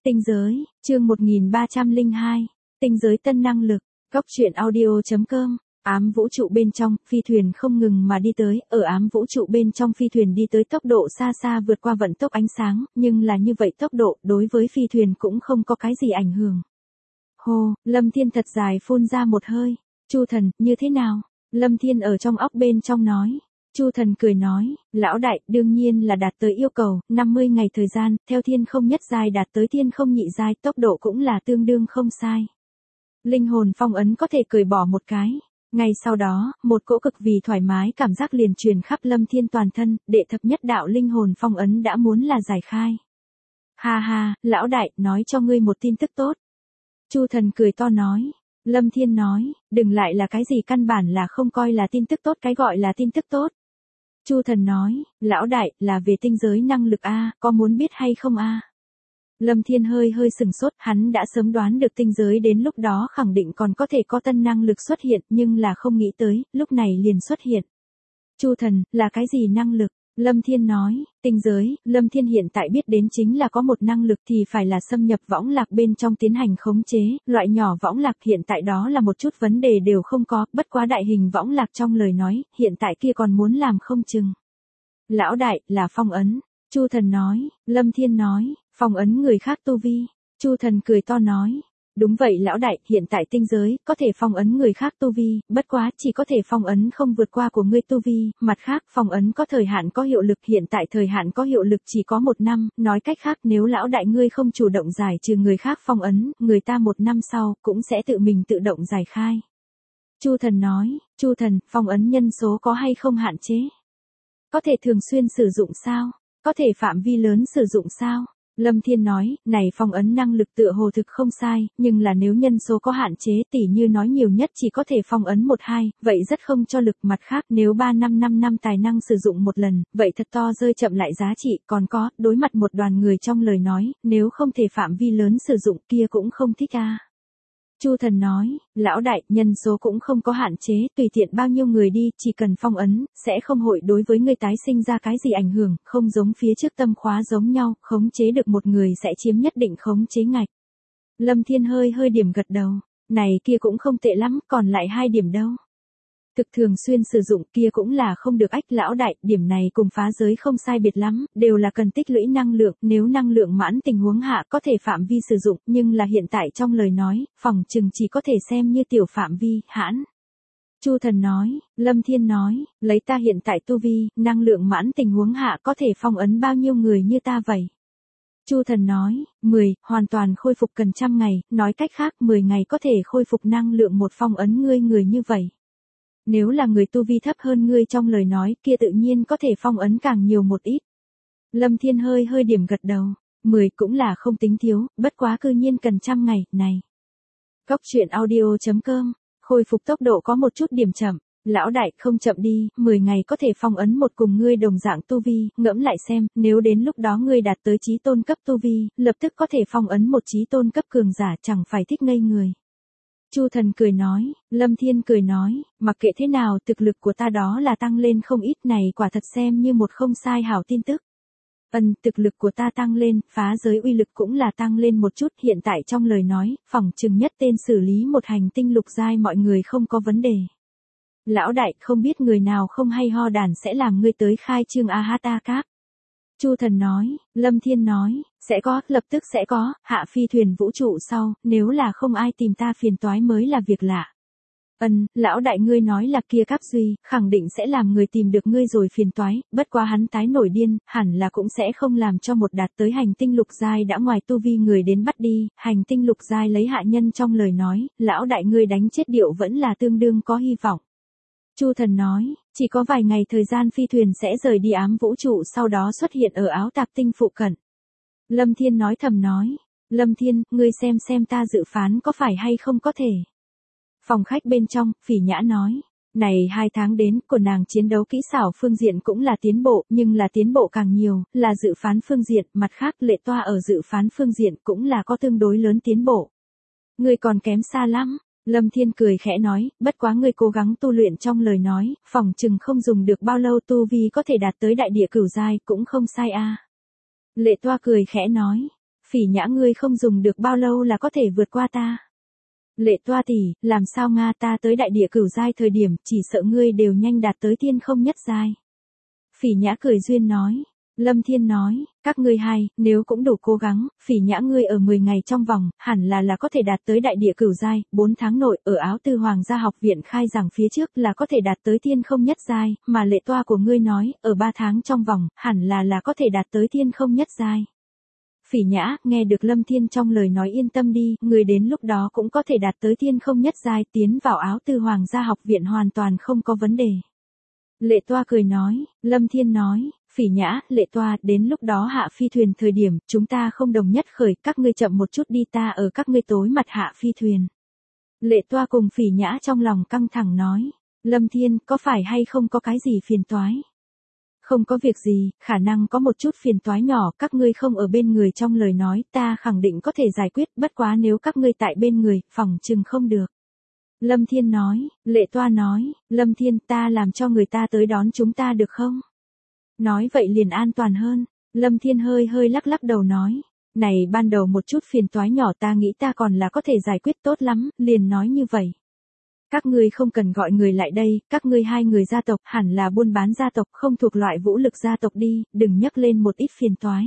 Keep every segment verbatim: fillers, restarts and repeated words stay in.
Tinh giới, chương một nghìn ba trăm lẻ hai, tinh giới tân năng lực, góc truyện audio.com, ám vũ trụ bên trong, phi thuyền không ngừng mà đi tới, ở ám vũ trụ bên trong phi thuyền đi tới tốc độ xa xa vượt qua vận tốc ánh sáng, nhưng là như vậy tốc độ đối với phi thuyền cũng không có cái gì ảnh hưởng. Hồ, Lâm Thiên thật dài phun ra một hơi, Chu Thần, như thế nào? Lâm Thiên ở trong óc bên trong nói. Chu Thần cười nói, lão đại, đương nhiên là đạt tới yêu cầu, năm mươi ngày thời gian, theo thiên không nhất giai đạt tới thiên không nhị giai, tốc độ cũng là tương đương không sai. Linh hồn phong ấn có thể cởi bỏ một cái. Ngay sau đó, một cỗ cực vì thoải mái cảm giác liền truyền khắp Lâm Thiên toàn thân, đệ thập nhất đạo linh hồn phong ấn đã muốn là giải khai. Ha ha, lão đại, nói cho ngươi một tin tức tốt. Chu Thần cười to nói. Lâm Thiên nói, đừng lại là cái gì căn bản là không coi là tin tức tốt, cái gọi là tin tức tốt. Chu Thần nói, lão đại, là về tinh giới năng lực a, có muốn biết hay không a? Lâm Thiên hơi hơi sừng sốt, hắn đã sớm đoán được tinh giới đến lúc đó khẳng định còn có thể có tân năng lực xuất hiện, nhưng là không nghĩ tới, lúc này liền xuất hiện. Chu Thần, là cái gì năng lực? Lâm Thiên nói, tinh giới, Lâm Thiên hiện tại biết đến chính là có một năng lực thì phải là xâm nhập võng lạc bên trong tiến hành khống chế, loại nhỏ võng lạc hiện tại đó là một chút vấn đề đều không có, bất quá đại hình võng lạc trong lời nói, hiện tại kia còn muốn làm không chừng. Lão đại, là phong ấn. Chu Thần nói, Lâm Thiên nói, phong ấn người khác tu vi. Chu Thần cười to nói. Đúng vậy lão đại, hiện tại tinh giới, có thể phong ấn người khác tu vi, bất quá, chỉ có thể phong ấn không vượt qua của ngươi tu vi, mặt khác, phong ấn có thời hạn có hiệu lực, hiện tại thời hạn có hiệu lực chỉ có một năm, nói cách khác nếu lão đại ngươi không chủ động giải trừ người khác phong ấn, người ta một năm sau, cũng sẽ tự mình tự động giải khai. Chu Thần nói, Chu Thần, phong ấn nhân số có hay không hạn chế? Có thể thường xuyên sử dụng sao? Có thể phạm vi lớn sử dụng sao? Lâm Thiên nói, này phong ấn năng lực tựa hồ thực không sai, nhưng là nếu nhân số có hạn chế tỉ như nói nhiều nhất chỉ có thể phong ấn một hai, vậy rất không cho lực, mặt khác nếu ba năm năm năm tài năng sử dụng một lần, vậy thật to rơi chậm lại giá trị, còn có, đối mặt một đoàn người trong lời nói, nếu không thể phạm vi lớn sử dụng kia cũng không thích a. Chu Thần nói, lão đại, nhân số cũng không có hạn chế, tùy tiện bao nhiêu người đi, chỉ cần phong ấn, sẽ không hội đối với người tái sinh ra cái gì ảnh hưởng, không giống phía trước tâm khóa giống nhau, khống chế được một người sẽ chiếm nhất định khống chế ngạch. Lâm Thiên hơi hơi điểm gật đầu, này kia cũng không tệ lắm, còn lại hai điểm đâu. Thực thường xuyên sử dụng kia cũng là không được ách, lão đại, điểm này cùng phá giới không sai biệt lắm, đều là cần tích lũy năng lượng, nếu năng lượng mãn tình huống hạ có thể phạm vi sử dụng, nhưng là hiện tại trong lời nói, phòng chừng chỉ có thể xem như tiểu phạm vi, hãn. Chu Thần nói, Lâm Thiên nói, lấy ta hiện tại tu vi, năng lượng mãn tình huống hạ có thể phong ấn bao nhiêu người như ta vậy? Chu Thần nói, mười, hoàn toàn khôi phục cần trăm ngày, nói cách khác mười ngày có thể khôi phục năng lượng một phong ấn ngươi người như vậy. Nếu là người tu vi thấp hơn ngươi trong lời nói kia tự nhiên có thể phong ấn càng nhiều một ít. Lâm Thiên hơi hơi điểm gật đầu, mười cũng là không tính thiếu, bất quá cư nhiên cần trăm ngày, này. Góc truyện audio.com, khôi phục tốc độ có một chút điểm chậm, lão đại không chậm đi, mười ngày có thể phong ấn một cùng ngươi đồng dạng tu vi, ngẫm lại xem, nếu đến lúc đó ngươi đạt tới chí tôn cấp tu vi, lập tức có thể phong ấn một chí tôn cấp cường giả chẳng phải thích ngây người. Chu Thần cười nói, Lâm Thiên cười nói, mặc kệ thế nào thực lực của ta đó là tăng lên không ít, này quả thật xem như một không sai hảo tin tức. Ân, thực lực của ta tăng lên, phá giới uy lực cũng là tăng lên một chút, hiện tại trong lời nói, phỏng chừng nhất tên xử lý một hành tinh lục giai mọi người không có vấn đề. Lão đại, không biết người nào không hay ho đàn sẽ làm ngươi tới khai trương a hát a cáp. Chu Thần nói, Lâm Thiên nói, sẽ có, lập tức sẽ có, hạ phi thuyền vũ trụ sau, nếu là không ai tìm ta phiền toái mới là việc lạ. Ân, lão đại ngươi nói là kia Cáp Duy, khẳng định sẽ làm người tìm được ngươi rồi phiền toái, bất quá hắn tái nổi điên, hẳn là cũng sẽ không làm cho một đạt tới hành tinh lục giai đã ngoài tu vi người đến bắt đi, hành tinh lục giai lấy hạ nhân trong lời nói, lão đại ngươi đánh chết điệu vẫn là tương đương có hy vọng. Chu Thần nói, chỉ có vài ngày thời gian phi thuyền sẽ rời đi ám vũ trụ sau đó xuất hiện ở áo tạp tinh phụ cận. Lâm Thiên nói thầm nói, Lâm Thiên, ngươi xem xem ta dự phán có phải hay không có thể. Phòng khách bên trong, Phỉ Nhã nói, này hai tháng đến, của nàng chiến đấu kỹ xảo phương diện cũng là tiến bộ, nhưng là tiến bộ càng nhiều, là dự phán phương diện, mặt khác Lệ Toa ở dự phán phương diện cũng là có tương đối lớn tiến bộ. Ngươi còn kém xa lắm. Lâm Thiên cười khẽ nói, bất quá ngươi cố gắng tu luyện trong lời nói, phỏng chừng không dùng được bao lâu tu vi có thể đạt tới đại địa cửu giai cũng không sai a. Lệ Toa cười khẽ nói, Phỉ Nhã ngươi không dùng được bao lâu là có thể vượt qua ta. Lệ Toa tỷ, làm sao Nga ta tới đại địa cửu giai thời điểm, chỉ sợ ngươi đều nhanh đạt tới thiên không nhất giai. Phỉ Nhã cười duyên nói. Lâm Thiên nói, các ngươi hai, nếu cũng đủ cố gắng, Phỉ Nhã ngươi ở mười ngày trong vòng, hẳn là là có thể đạt tới đại địa cửu giai, bốn tháng nội, ở Áo Tư Hoàng gia học viện khai giảng phía trước là có thể đạt tới thiên không nhất giai, mà Lệ Toa của ngươi nói, ở ba tháng trong vòng, hẳn là là có thể đạt tới thiên không nhất giai. Phỉ Nhã, nghe được Lâm Thiên trong lời nói yên tâm đi, người đến lúc đó cũng có thể đạt tới thiên không nhất giai, tiến vào Áo Tư Hoàng gia học viện hoàn toàn không có vấn đề. Lệ Toa cười nói, Lâm Thiên nói, Phỉ Nhã, Lệ Toa, đến lúc đó hạ phi thuyền thời điểm, chúng ta không đồng nhất khởi, các ngươi chậm một chút đi ta ở các ngươi tối mặt hạ phi thuyền. Lệ Toa cùng Phỉ Nhã trong lòng căng thẳng nói, Lâm Thiên, có phải hay không có cái gì phiền toái? Không có việc gì, khả năng có một chút phiền toái nhỏ, các ngươi không ở bên người trong lời nói, ta khẳng định có thể giải quyết, bất quá nếu các ngươi tại bên người, phòng chừng không được. Lâm Thiên nói, Lệ Toa nói, Lâm Thiên ta làm cho người ta tới đón chúng ta được không? Nói vậy liền an toàn hơn. Lâm Thiên hơi hơi lắc lắc đầu nói, này ban đầu một chút phiền toái nhỏ ta nghĩ ta còn là có thể giải quyết tốt lắm, liền nói như vậy. Các ngươi không cần gọi người lại đây, các ngươi hai người gia tộc hẳn là buôn bán gia tộc không thuộc loại vũ lực gia tộc đi, đừng nhắc lên một ít phiền toái.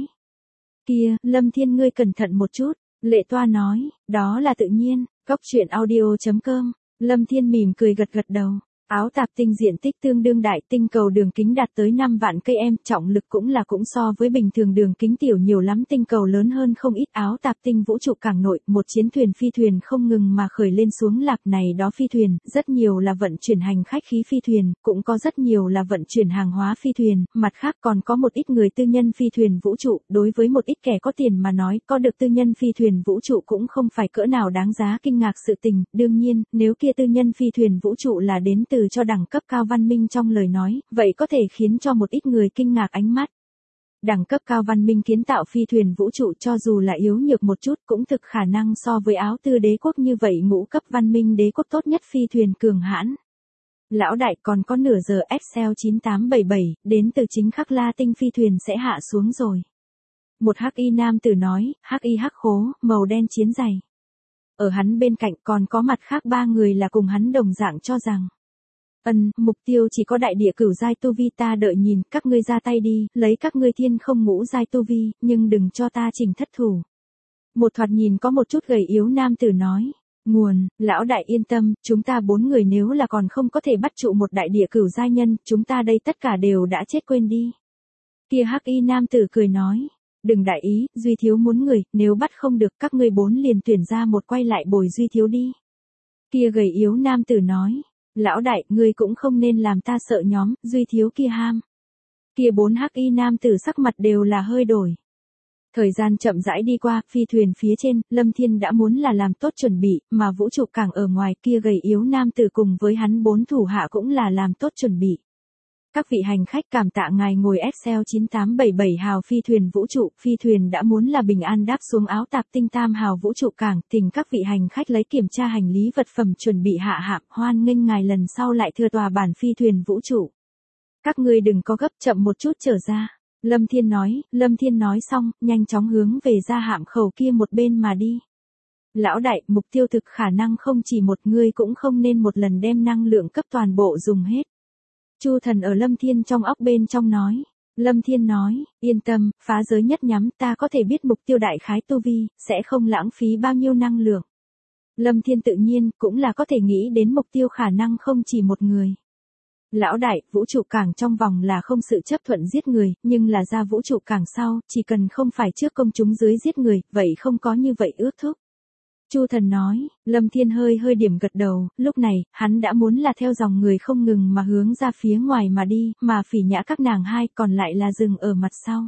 Kia, Lâm Thiên ngươi cẩn thận một chút, Lệ Toa nói, đó là tự nhiên, Cóc Truyện Audio chấm com. Lâm Thiên mỉm cười gật gật đầu. Áo tạp tinh diện tích tương đương đại, tinh cầu đường kính đạt tới năm vạn cây em, trọng lực cũng là cũng so với bình thường đường kính tiểu nhiều lắm, tinh cầu lớn hơn không ít. Áo tạp tinh vũ trụ cảng nội, một chiến thuyền phi thuyền không ngừng mà khởi lên xuống lạc này đó phi thuyền, rất nhiều là vận chuyển hành khách khí phi thuyền, cũng có rất nhiều là vận chuyển hàng hóa phi thuyền, mặt khác còn có một ít người tư nhân phi thuyền vũ trụ, đối với một ít kẻ có tiền mà nói, có được tư nhân phi thuyền vũ trụ cũng không phải cỡ nào đáng giá kinh ngạc sự tình, đương nhiên, nếu kia tư nhân phi thuyền vũ trụ là đến từ cho đẳng cấp cao văn minh trong lời nói, vậy có thể khiến cho một ít người kinh ngạc ánh mắt. Đẳng cấp cao văn minh kiến tạo phi thuyền vũ trụ cho dù là yếu nhược một chút cũng thực khả năng so với Áo Tư đế quốc như vậy ngũ cấp văn minh đế quốc tốt nhất phi thuyền cường hãn. Lão đại còn có nửa giờ Excel chín tám bảy bảy, đến từ chính khắc La tinh phi thuyền sẽ hạ xuống rồi. Một hắc y nam tử nói, hắc y hắc khố, màu đen chiến giày. Ở hắn bên cạnh còn có mặt khác ba người là cùng hắn đồng dạng cho rằng. Ân, mục tiêu chỉ có đại địa cửu giai tu vi ta đợi nhìn, các ngươi ra tay đi, lấy các ngươi thiên không ngũ giai tu vi, nhưng đừng cho ta chỉnh thất thủ. Một thoạt nhìn có một chút gầy yếu nam tử nói, nguồn, lão đại yên tâm, chúng ta bốn người nếu là còn không có thể bắt trụ một đại địa cửu giai nhân, chúng ta đây tất cả đều đã chết quên đi. Kia hắc y nam tử cười nói, đừng đại ý, Duy Thiếu muốn người, nếu bắt không được các ngươi bốn liền tuyển ra một quay lại bồi Duy Thiếu đi. Kia gầy yếu nam tử nói, lão đại, ngươi cũng không nên làm ta sợ nhóm, Duy Thiếu kia ham. Kia bốn hắc y nam tử sắc mặt đều là hơi đổi. Thời gian chậm rãi đi qua, phi thuyền phía trên, Lâm Thiên đã muốn là làm tốt chuẩn bị, mà vũ trụ cảng ở ngoài kia gầy yếu nam tử cùng với hắn bốn thủ hạ cũng là làm tốt chuẩn bị. Các vị hành khách cảm tạ ngài ngồi Excel chín tám bảy bảy hào phi thuyền vũ trụ, phi thuyền đã muốn là bình an đáp xuống Áo tạp tinh tam hào vũ trụ cảng, thỉnh các vị hành khách lấy kiểm tra hành lý vật phẩm chuẩn bị hạ hạm, hoan nghênh ngài lần sau lại thừa tòa bản phi thuyền vũ trụ. Các ngươi đừng có gấp, chậm một chút trở ra. Lâm Thiên nói, Lâm Thiên nói xong, nhanh chóng hướng về ra hạm khẩu kia một bên mà đi. Lão đại, mục tiêu thực khả năng không chỉ một người, cũng không nên một lần đem năng lượng cấp toàn bộ dùng hết. Chu Thần ở Lâm Thiên trong óc bên trong nói. Lâm Thiên nói, yên tâm, phá giới nhất nhắm, ta có thể biết mục tiêu đại khái tu vi, sẽ không lãng phí bao nhiêu năng lượng. Lâm Thiên tự nhiên, cũng là có thể nghĩ đến mục tiêu khả năng không chỉ một người. Lão đại, vũ trụ cảng trong vòng là không sự chấp thuận giết người, nhưng là ra vũ trụ cảng sau, chỉ cần không phải trước công chúng dưới giết người, vậy không có như vậy ước thúc. Chu Thần nói, Lâm Thiên hơi hơi điểm gật đầu, lúc này, hắn đã muốn là theo dòng người không ngừng mà hướng ra phía ngoài mà đi, mà Phỉ Nhã các nàng hai còn lại là dừng ở mặt sau.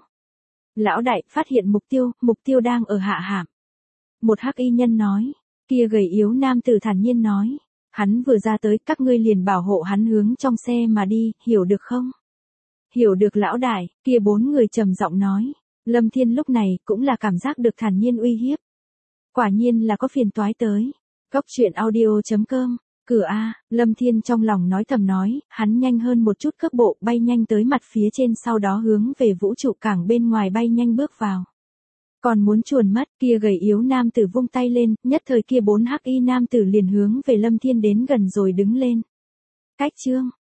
Lão đại, phát hiện mục tiêu, mục tiêu đang ở hạ hạm. Một hắc y nhân nói, kia gầy yếu nam tử thản nhiên nói, hắn vừa ra tới, các ngươi liền bảo hộ hắn hướng trong xe mà đi, hiểu được không? Hiểu được lão đại, kia bốn người trầm giọng nói, Lâm Thiên lúc này cũng là cảm giác được thản nhiên uy hiếp. Quả nhiên là có phiền toái tới. Cóc Truyện Audio chấm com, cửa A, Lâm Thiên trong lòng nói thầm nói, hắn nhanh hơn một chút cước bộ bay nhanh tới mặt phía trên sau đó hướng về vũ trụ cảng bên ngoài bay nhanh bước vào. Còn muốn chuồn mất, kia gầy yếu nam tử vung tay lên, nhất thời kia bốn hắc y nam tử liền hướng về Lâm Thiên đến gần rồi đứng lên. Cách chương